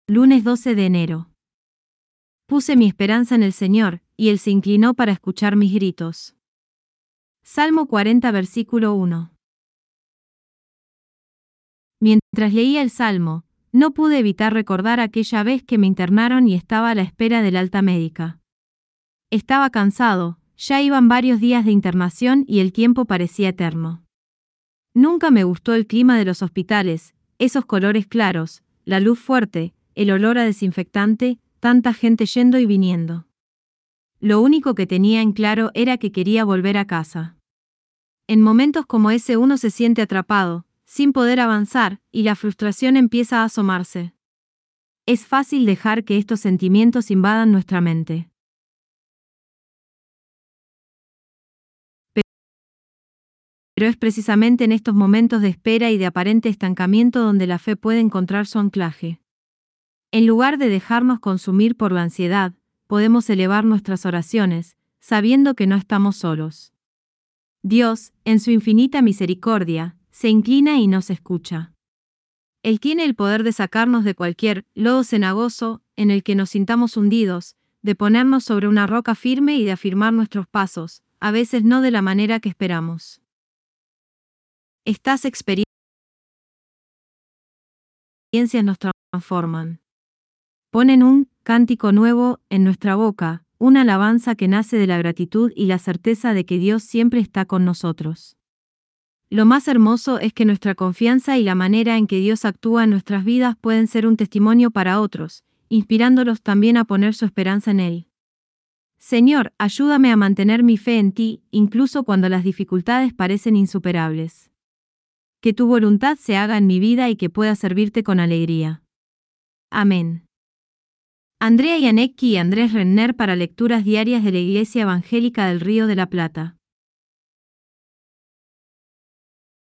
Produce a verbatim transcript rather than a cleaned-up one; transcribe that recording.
Lunes doce de enero. Puse mi esperanza en el Señor, y Él se inclinó para escuchar mis gritos. Salmo cuarenta, versículo uno. Mientras leía el Salmo, no pude evitar recordar aquella vez que me internaron y estaba a la espera del alta médica. Estaba cansado, ya iban varios días de internación y el tiempo parecía eterno. Nunca me gustó el clima de los hospitales, esos colores claros, la luz fuerte, el olor a desinfectante, tanta gente yendo y viniendo. Lo único que tenía en claro era que quería volver a casa. En momentos como ese uno se siente atrapado, sin poder avanzar, y la frustración empieza a asomarse. Es fácil dejar que estos sentimientos invadan nuestra mente. Pero es precisamente en estos momentos de espera y de aparente estancamiento donde la fe puede encontrar su anclaje. En lugar de dejarnos consumir por la ansiedad, podemos elevar nuestras oraciones, sabiendo que no estamos solos. Dios, en su infinita misericordia, se inclina y nos escucha. Él tiene el poder de sacarnos de cualquier lodo cenagoso en el que nos sintamos hundidos, de ponernos sobre una roca firme y de afirmar nuestros pasos, a veces no de la manera que esperamos. Estas experiencias nos transforman. Ponen un cántico nuevo en nuestra boca, una alabanza que nace de la gratitud y la certeza de que Dios siempre está con nosotros. Lo más hermoso es que nuestra confianza y la manera en que Dios actúa en nuestras vidas pueden ser un testimonio para otros, inspirándolos también a poner su esperanza en Él. Señor, ayúdame a mantener mi fe en ti, incluso cuando las dificultades parecen insuperables. Que tu voluntad se haga en mi vida y que pueda servirte con alegría. Amén. Andrea Yanecki y Andrés Renner para lecturas diarias de la Iglesia Evangélica del Río de la Plata.